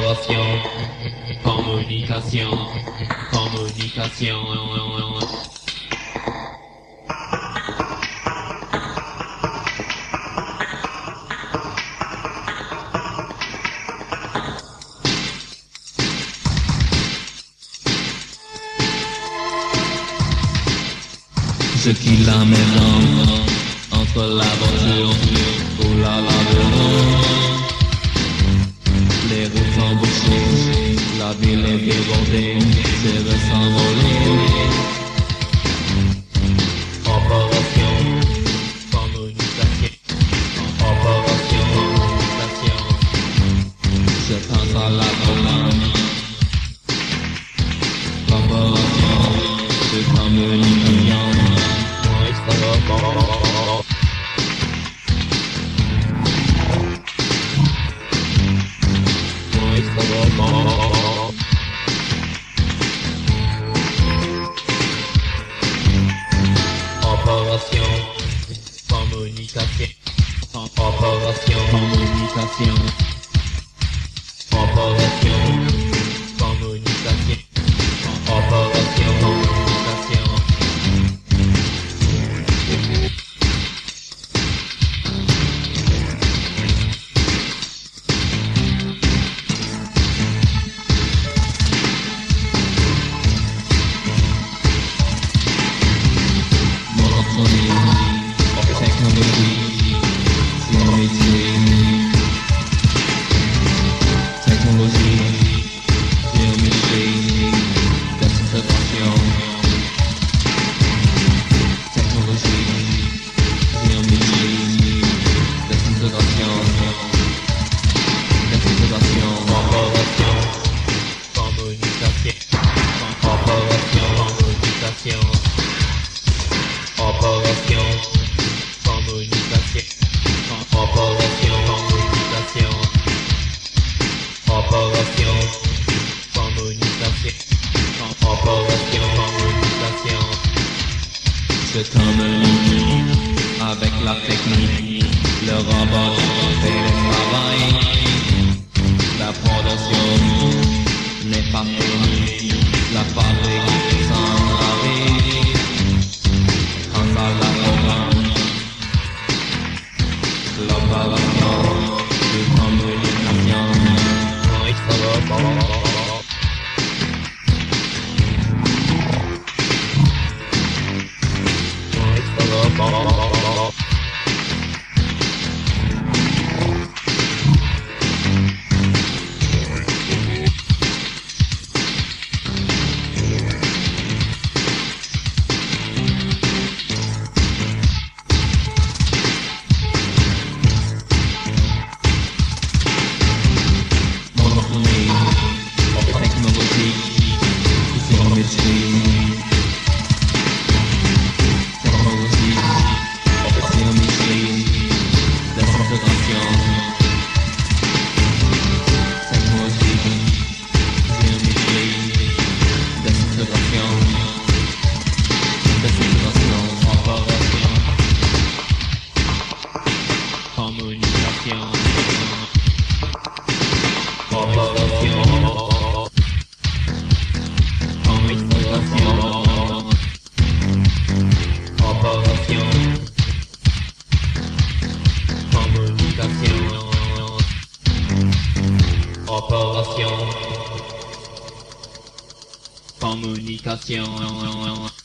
Opération, communication, communication. Ce qui la mélange entre la voiture ou la laverie. Les routes sont bouchées, la ville est débordée, c'est de s'envoler. Opération, communication, opération, communication. Je pense à la colonne. Opération de communication. Opération, communication, opération, communication, opération, communication, opération, communication. Je communique avec la technique, le robot fait le travail. La production n'est pas finie, la fabrique s'en arrive. Quant à la programme, l'opération de communication. Opération, communication.